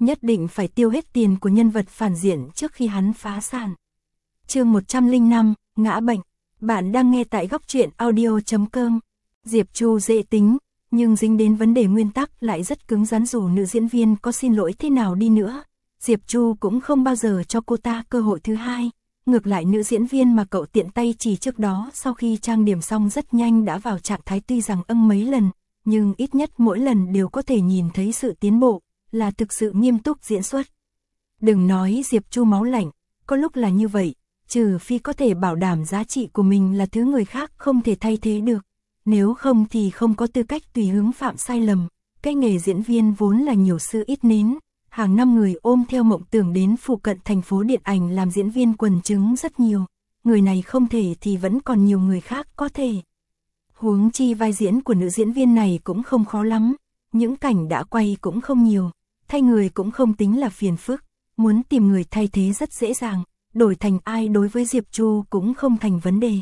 nhất định phải tiêu hết tiền của nhân vật phản diện trước khi hắn phá sản. Chương 105, ngã bệnh. Bạn đang nghe tại góc truyện audio.com. Diệp Chu dễ tính, nhưng dính đến vấn đề nguyên tắc lại rất cứng rắn, dù nữ diễn viên có xin lỗi thế nào đi nữa. Diệp Chu cũng không bao giờ cho cô ta cơ hội thứ hai. Ngược lại, nữ diễn viên mà cậu tiện tay chỉ trước đó sau khi trang điểm xong rất nhanh đã vào trạng thái, tuy rằng mấy lần, nhưng ít nhất mỗi lần đều có thể nhìn thấy sự tiến bộ, là thực sự nghiêm túc diễn xuất. Đừng nói Diệp Chu máu lạnh, có lúc là như vậy, trừ phi có thể bảo đảm giá trị của mình là thứ người khác không thể thay thế được. Nếu không thì không có tư cách tùy hứng phạm sai lầm. Cái nghề diễn viên vốn là nhiều sự ít nến. Hàng năm người ôm theo mộng tưởng đến phụ cận thành phố điện ảnh làm diễn viên quần chúng rất nhiều. Người này không thể thì vẫn còn nhiều người khác có thể. Huống chi vai diễn của nữ diễn viên này cũng không khó lắm. Những cảnh đã quay cũng không nhiều. Thay người cũng không tính là phiền phức. Muốn tìm người thay thế rất dễ dàng. Đổi thành ai đối với Diệp Chu cũng không thành vấn đề.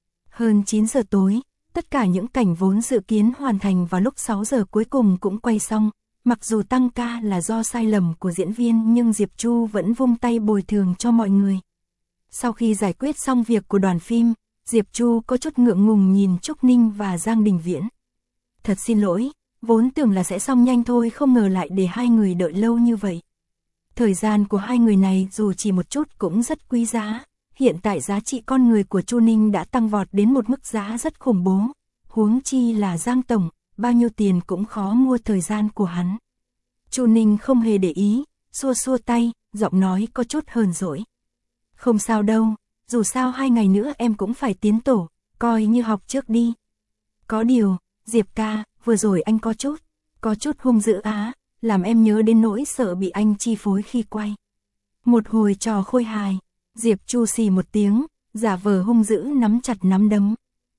Hơn 9 giờ tối, tất cả những cảnh vốn dự kiến hoàn thành vào lúc 6 giờ cuối cùng cũng quay xong. Mặc dù tăng ca là do sai lầm của diễn viên nhưng Diệp Chu vẫn vung tay bồi thường cho mọi người. Sau khi giải quyết xong việc của đoàn phim, Diệp Chu có chút ngượng ngùng nhìn Trúc Ninh và Giang Đình Viễn. Thật xin lỗi, vốn tưởng là sẽ xong nhanh thôi, không ngờ lại để hai người đợi lâu như vậy. Thời gian của hai người này dù chỉ một chút cũng rất quý giá. Hiện tại giá trị con người của Chu Ninh đã tăng vọt đến một mức giá rất khủng bố. Huống chi là Giang Tổng, bao nhiêu tiền cũng khó mua thời gian của hắn. Chu Ninh không hề để ý, xua xua tay, giọng nói có chút hờn dỗi. Không sao đâu, dù sao 2 ngày nữa em cũng phải tiến tổ, coi như học trước đi. Có điều, Diệp ca, vừa rồi anh có chút hung dữ á, làm em nhớ đến nỗi sợ bị anh chi phối khi quay. Một hồi trò khôi hài, Diệp Chu xì một tiếng, giả vờ hung dữ nắm chặt nắm đấm.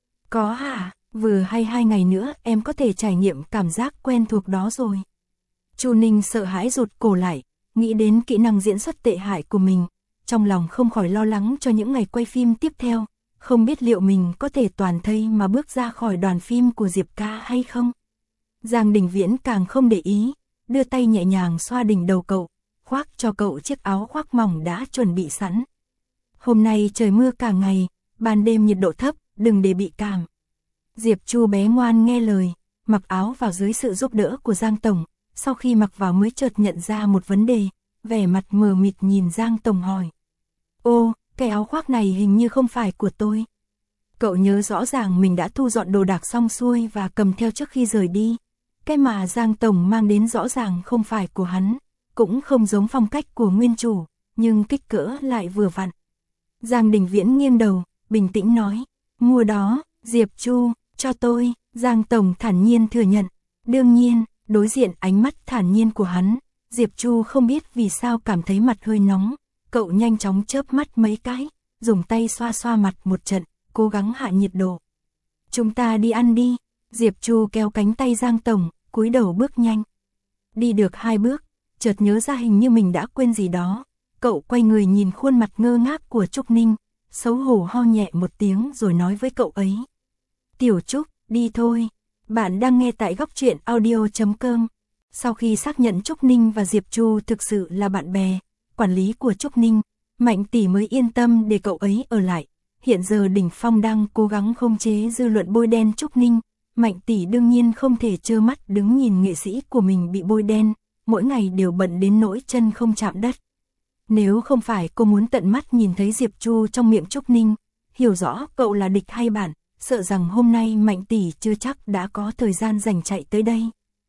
Có hả, vừa hay 2 ngày nữa em có thể trải nghiệm cảm giác quen thuộc đó rồi. Chu Ninh sợ hãi rụt cổ lại, nghĩ đến kỹ năng diễn xuất tệ hại của mình, trong lòng không khỏi lo lắng cho những ngày quay phim tiếp theo, không biết liệu mình có thể toàn thây mà bước ra khỏi đoàn phim của Diệp ca hay không. Giang Đình Viễn càng không để ý, đưa tay nhẹ nhàng xoa đỉnh đầu cậu, khoác cho cậu chiếc áo khoác mỏng đã chuẩn bị sẵn. Hôm nay trời mưa cả ngày, ban đêm nhiệt độ thấp, đừng để bị cảm. Diệp Chu bé ngoan nghe lời, mặc áo vào dưới sự giúp đỡ của Giang Tổng. Sau khi mặc vào mới chợt nhận ra một vấn đề, vẻ mặt mờ mịt nhìn Giang Tổng hỏi. Ô, cái áo khoác này hình như không phải của tôi. Cậu nhớ rõ ràng mình đã thu dọn đồ đạc xong xuôi và cầm theo trước khi rời đi. Cái mà Giang Tổng mang đến rõ ràng không phải của hắn, cũng không giống phong cách của nguyên chủ, nhưng kích cỡ lại vừa vặn. Giang Đình Viễn nghiêng đầu, bình tĩnh nói, mua đó, Diệp Chu, cho tôi. Giang Tổng thản nhiên thừa nhận, đương nhiên. Đối diện ánh mắt thản nhiên của hắn, Diệp Chu không biết vì sao cảm thấy mặt hơi nóng, cậu nhanh chóng chớp mắt mấy cái, dùng tay xoa xoa mặt một trận, cố gắng hạ nhiệt độ. Chúng ta đi ăn đi. Diệp Chu kéo cánh tay Giang Tổng, cúi đầu bước nhanh. Đi được 2 bước, chợt nhớ ra hình như mình đã quên gì đó, cậu quay người nhìn khuôn mặt ngơ ngác của Trúc Ninh, xấu hổ ho nhẹ một tiếng rồi nói với cậu ấy. Tiểu Trúc, đi thôi. Bạn đang nghe tại góc truyện audio.com. Sau khi xác nhận Trúc Ninh và Diệp Chu thực sự là bạn bè, quản lý của Trúc Ninh, Mạnh tỷ mới yên tâm để cậu ấy ở lại. Hiện giờ Đỉnh Phong đang cố gắng khống chế dư luận bôi đen Trúc Ninh. Mạnh tỷ đương nhiên không thể trơ mắt đứng nhìn nghệ sĩ của mình bị bôi đen, mỗi ngày đều bận đến nỗi chân không chạm đất. Nếu không phải cô muốn tận mắt nhìn thấy Diệp Chu trong miệng Trúc Ninh, hiểu rõ cậu là địch hay bạn, sợ rằng hôm nay Mạnh tỷ chưa chắc đã có thời gian rảnh chạy tới đây.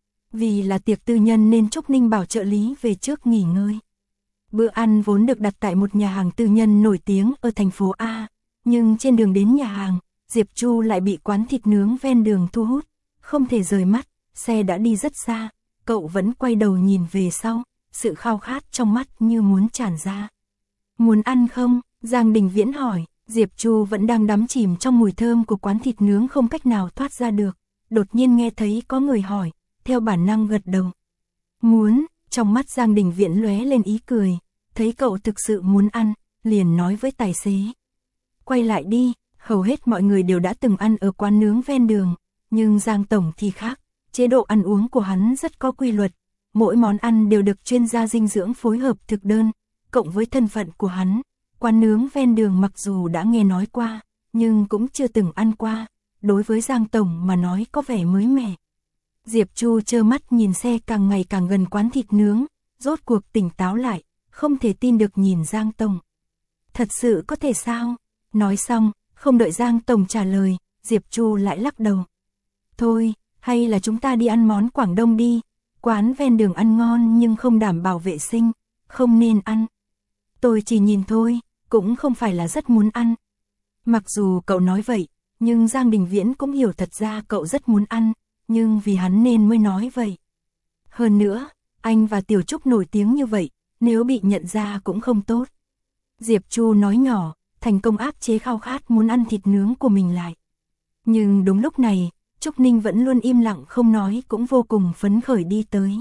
Vì là tiệc tư nhân nên Trúc Ninh bảo trợ lý về trước nghỉ ngơi. Bữa ăn vốn được đặt tại một nhà hàng tư nhân nổi tiếng ở thành phố A, nhưng trên đường đến nhà hàng, Diệp Chu lại bị quán thịt nướng ven đường thu hút, không thể rời mắt, xe đã đi rất xa, cậu vẫn quay đầu nhìn về sau, sự khao khát trong mắt như muốn tràn ra. Muốn ăn không? Giang Đình Viễn hỏi. Diệp Chu vẫn đang đắm chìm trong mùi thơm của quán thịt nướng không cách nào thoát ra được, đột nhiên nghe thấy có người hỏi, theo bản năng gật đầu. Muốn, trong mắt Giang Đình Viễn lóe lên ý cười, thấy cậu thực sự muốn ăn, liền nói với tài xế. Quay lại đi, hầu hết mọi người đều đã từng ăn ở quán nướng ven đường, nhưng Giang Tổng thì khác, chế độ ăn uống của hắn rất có quy luật, mỗi món ăn đều được chuyên gia dinh dưỡng phối hợp thực đơn, cộng với thân phận của hắn. Quán nướng ven đường mặc dù đã nghe nói qua, nhưng cũng chưa từng ăn qua, đối với Giang tổng mà nói có vẻ mới mẻ. Diệp Chu trơ mắt nhìn xe càng ngày càng gần quán thịt nướng, rốt cuộc tỉnh táo lại, không thể tin được nhìn Giang tổng. Thật sự có thể sao? Nói xong, không đợi Giang tổng trả lời, Diệp Chu lại lắc đầu. Thôi, hay là chúng ta đi ăn món Quảng Đông đi, quán ven đường ăn ngon nhưng không đảm bảo vệ sinh, không nên ăn. Tôi chỉ nhìn thôi, cũng không phải là rất muốn ăn. Mặc dù cậu nói vậy, nhưng Giang Đình Viễn cũng hiểu thật ra cậu rất muốn ăn, nhưng vì hắn nên mới nói vậy. Hơn nữa, anh và Tiểu Trúc nổi tiếng như vậy, nếu bị nhận ra cũng không tốt. Diệp Chu nói nhỏ, thành công áp chế khao khát muốn ăn thịt nướng của mình lại. Nhưng đúng lúc này, Trúc Ninh vẫn luôn im lặng không nói cũng vô cùng phấn khởi đi tới.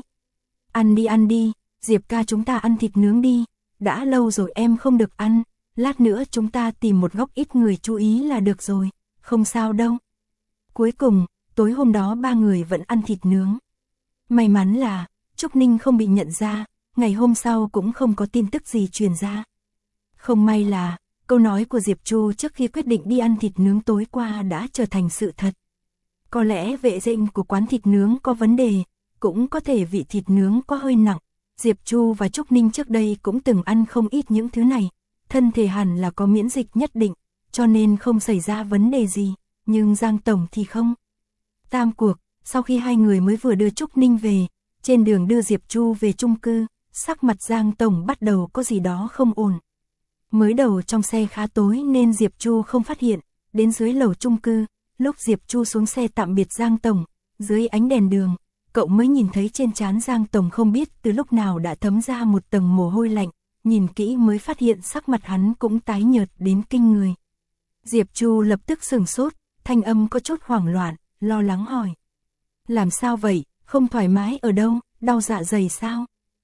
Ăn đi, Diệp ca chúng ta ăn thịt nướng đi, đã lâu rồi em không được ăn, lát nữa chúng ta tìm một góc ít người chú ý là được rồi, không sao đâu. Cuối cùng, tối hôm đó ba người vẫn ăn thịt nướng. May mắn là, Trúc Ninh không bị nhận ra, ngày hôm sau cũng không có tin tức gì truyền ra. Không may là, câu nói của Diệp Chu trước khi quyết định đi ăn thịt nướng tối qua đã trở thành sự thật. Có lẽ vệ sinh của quán thịt nướng có vấn đề, cũng có thể vị thịt nướng có hơi nặng. Diệp Chu và Trúc Ninh trước đây cũng từng ăn không ít những thứ này, thân thể hẳn là có miễn dịch nhất định, cho nên không xảy ra vấn đề gì, nhưng Giang tổng thì không. Tam cuộc, sau khi hai người mới vừa đưa Trúc Ninh về, trên đường đưa Diệp Chu về chung cư, sắc mặt Giang tổng bắt đầu có gì đó không ổn. Mới đầu trong xe khá tối nên Diệp Chu không phát hiện, đến dưới lầu chung cư, lúc Diệp Chu xuống xe tạm biệt Giang tổng, dưới ánh đèn đường, cậu mới nhìn thấy trên trán Giang tổng không biết từ lúc nào đã thấm ra một tầng mồ hôi lạnh, nhìn kỹ mới phát hiện sắc mặt hắn cũng tái nhợt đến kinh người. Diệp Chu lập tức sửng sốt, thanh âm có chút hoảng loạn, lo lắng hỏi. Làm sao vậy, không thoải mái ở đâu, đau dạ dày sao?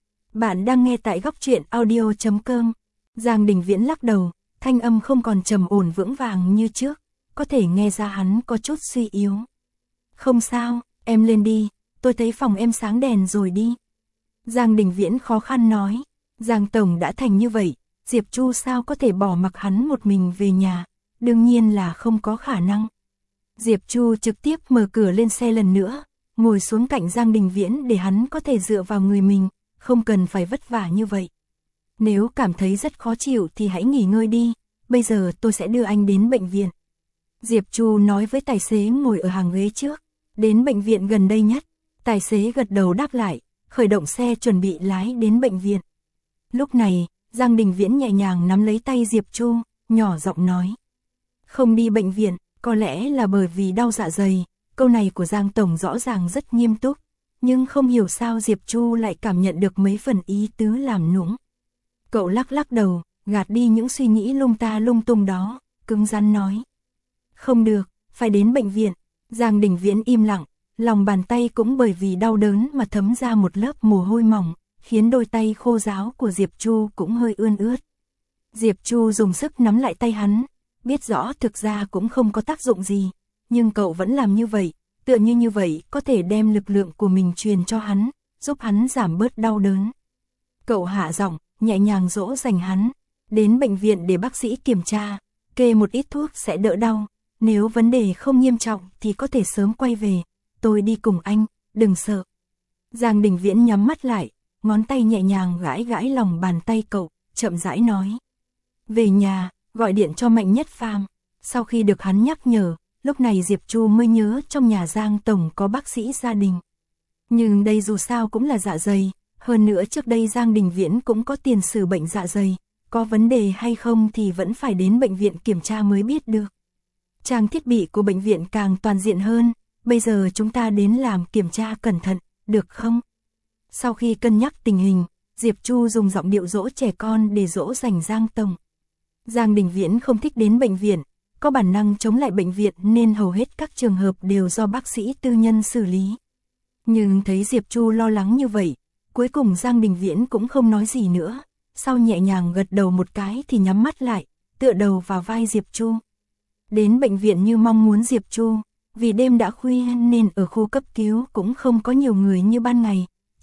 Bạn đang nghe tại góc truyện audio.com. Giang Đình Viễn lắc đầu, thanh âm không còn trầm ổn vững vàng như trước, có thể nghe ra hắn có chút suy yếu. Không sao, em lên đi, tôi thấy phòng em sáng đèn rồi đi. Giang Đình Viễn khó khăn nói, Giang tổng đã thành như vậy, Diệp Chu sao có thể bỏ mặc hắn một mình về nhà, đương nhiên là không có khả năng. Diệp Chu trực tiếp mở cửa lên xe lần nữa, ngồi xuống cạnh Giang Đình Viễn để hắn có thể dựa vào người mình, không cần phải vất vả như vậy. Nếu cảm thấy rất khó chịu thì hãy nghỉ ngơi đi, bây giờ tôi sẽ đưa anh đến bệnh viện. Diệp Chu nói với tài xế ngồi ở hàng ghế trước, đến bệnh viện gần đây nhất. Tài xế gật đầu đáp lại, khởi động xe chuẩn bị lái đến bệnh viện. Lúc này, Giang Đình Viễn nhẹ nhàng nắm lấy tay Diệp Chu, nhỏ giọng nói. Không đi bệnh viện, có lẽ là bởi vì đau dạ dày, câu này của Giang tổng rõ ràng rất nghiêm túc, nhưng không hiểu sao Diệp Chu lại cảm nhận được mấy phần ý tứ làm nũng. Cậu lắc đầu, gạt đi những suy nghĩ lung ta lung tung đó, cứng rắn nói. Không được, phải đến bệnh viện. Giang Đình Viễn im lặng, lòng bàn tay cũng bởi vì đau đớn mà thấm ra một lớp mồ hôi mỏng, khiến đôi tay khô ráo của Diệp Chu cũng hơi ươn ướt. Diệp Chu dùng sức nắm lại tay hắn, biết rõ thực ra cũng không có tác dụng gì, nhưng cậu vẫn làm như vậy, tựa như vậy có thể đem lực lượng của mình truyền cho hắn, giúp hắn giảm bớt đau đớn. Cậu hạ giọng, nhẹ nhàng dỗ dành hắn, đến bệnh viện để bác sĩ kiểm tra, kê một ít thuốc sẽ đỡ đau, nếu vấn đề không nghiêm trọng thì có thể sớm quay về, tôi đi cùng anh, đừng sợ. Giang Đình Viễn nhắm mắt lại, ngón tay nhẹ nhàng gãi gãi lòng bàn tay cậu, chậm rãi nói. Về nhà, gọi điện cho Mạnh Nhất Phàm. Sau khi được hắn nhắc nhở, lúc này Diệp Chu mới nhớ trong nhà Giang tổng có bác sĩ gia đình. Nhưng đây dù sao cũng là dạ dày, hơn nữa trước đây Giang Đình Viễn cũng có tiền sử bệnh dạ dày, có vấn đề hay không thì vẫn phải đến bệnh viện kiểm tra mới biết được. Trang thiết bị của bệnh viện càng toàn diện hơn, bây giờ chúng ta đến làm kiểm tra cẩn thận, được không? Sau khi cân nhắc tình hình, Diệp Chu dùng giọng điệu dỗ trẻ con để dỗ dành Giang tổng. Giang Đình Viễn không thích đến bệnh viện, có bản năng chống lại bệnh viện nên hầu hết các trường hợp đều do bác sĩ tư nhân xử lý. Nhưng thấy Diệp Chu lo lắng như vậy, cuối cùng Giang Đình Viễn cũng không nói gì nữa, sau nhẹ nhàng gật đầu một cái thì nhắm mắt lại, tựa đầu vào vai Diệp Chu. Đến bệnh viện như mong muốn Diệp Chu, vì đêm đã khuya nên ở khu cấp cứu cũng không có nhiều người như ban ngày,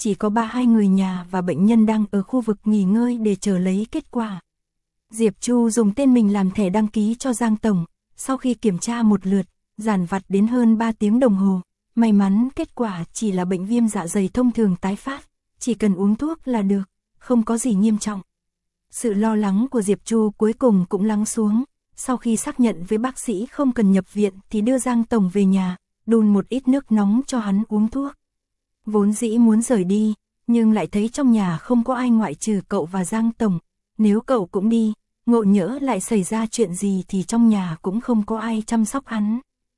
chỉ có 32 người nhà và bệnh nhân đang ở khu vực nghỉ ngơi để chờ lấy kết quả. Diệp Chu dùng tên mình làm thẻ đăng ký cho Giang Tổng, sau khi kiểm tra một lượt, dàn vặt đến hơn 3 tiếng đồng hồ, may mắn kết quả chỉ là bệnh viêm dạ dày thông thường tái phát, chỉ cần uống thuốc là được, không có gì nghiêm trọng. Sự lo lắng của Diệp Chu cuối cùng cũng lắng xuống, sau khi xác nhận với bác sĩ không cần nhập viện thì đưa Giang Tổng về nhà, đun một ít nước nóng cho hắn uống thuốc. Vốn dĩ muốn rời đi, nhưng lại thấy trong nhà không có ai ngoại trừ cậu và Giang Tổng, nếu cậu cũng đi, ngộ nhỡ lại xảy ra chuyện gì thì trong nhà cũng không có ai chăm sóc hắn.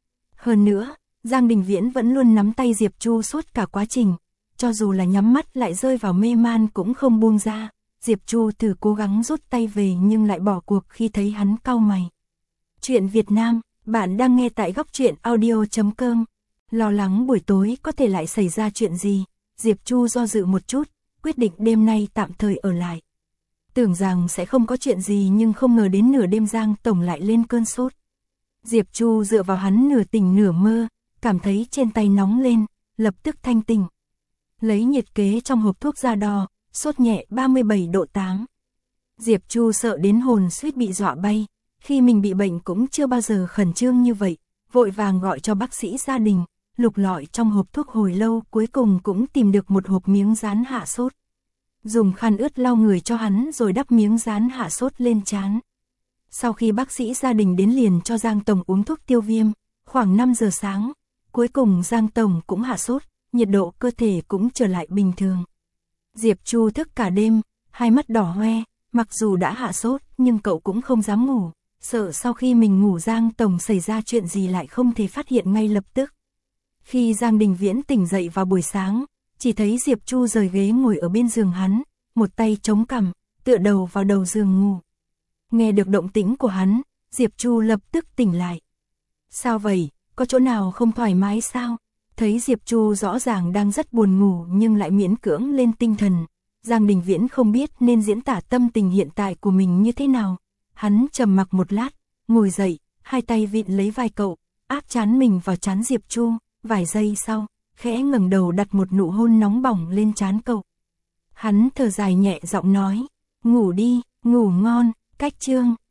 Hơn nữa, Giang Đình Viễn vẫn luôn nắm tay Diệp Chu suốt cả quá trình, cho dù là nhắm mắt lại rơi vào mê man cũng không buông ra. Diệp Chu thử cố gắng rút tay về nhưng lại bỏ cuộc khi thấy hắn cau mày. Chuyện Việt Nam, bạn đang nghe tại góc truyện audio.com. Lo lắng buổi tối có thể lại xảy ra chuyện gì, Diệp Chu do dự một chút, quyết định đêm nay tạm thời ở lại. Tưởng rằng sẽ không có chuyện gì nhưng không ngờ đến nửa đêm Giang Tổng lại lên cơn sốt. Diệp Chu dựa vào hắn nửa tỉnh nửa mơ, cảm thấy trên tay nóng lên, lập tức thanh tỉnh. Lấy nhiệt kế trong hộp thuốc ra đo, sốt nhẹ 37 độ 8. Diệp Chu sợ đến hồn suýt bị dọa bay, khi mình bị bệnh cũng chưa bao giờ khẩn trương như vậy, vội vàng gọi cho bác sĩ gia đình, lục lọi trong hộp thuốc hồi lâu cuối cùng cũng tìm được một hộp miếng dán hạ sốt. Dùng khăn ướt lau người cho hắn rồi đắp miếng dán hạ sốt lên trán. Sau khi bác sĩ gia đình đến liền cho Giang Tổng uống thuốc tiêu viêm, khoảng 5 giờ sáng, cuối cùng Giang Tổng cũng hạ sốt, nhiệt độ cơ thể cũng trở lại bình thường. Diệp Chu thức cả đêm, hai mắt đỏ hoe, mặc dù đã hạ sốt nhưng cậu cũng không dám ngủ, sợ sau khi mình ngủ Giang Tổng xảy ra chuyện gì lại không thể phát hiện ngay lập tức. Khi Giang Đình Viễn tỉnh dậy vào buổi sáng, chỉ thấy Diệp Chu rời ghế ngồi ở bên giường hắn, một tay chống cằm, tựa đầu vào đầu giường ngủ. Nghe được động tĩnh của hắn, Diệp Chu lập tức tỉnh lại. Sao vậy, có chỗ nào không thoải mái sao? Thấy Diệp Chu rõ ràng đang rất buồn ngủ nhưng lại miễn cưỡng lên tinh thần. Giang Đình Viễn không biết nên diễn tả tâm tình hiện tại của mình như thế nào. Hắn trầm mặc một lát, ngồi dậy, hai tay vịn lấy vai cậu, áp trán mình vào trán Diệp Chu. Vài giây sau, khẽ ngẩng đầu đặt một nụ hôn nóng bỏng lên trán cậu. Hắn thở dài nhẹ giọng nói, ngủ đi, ngủ ngon, cách chương.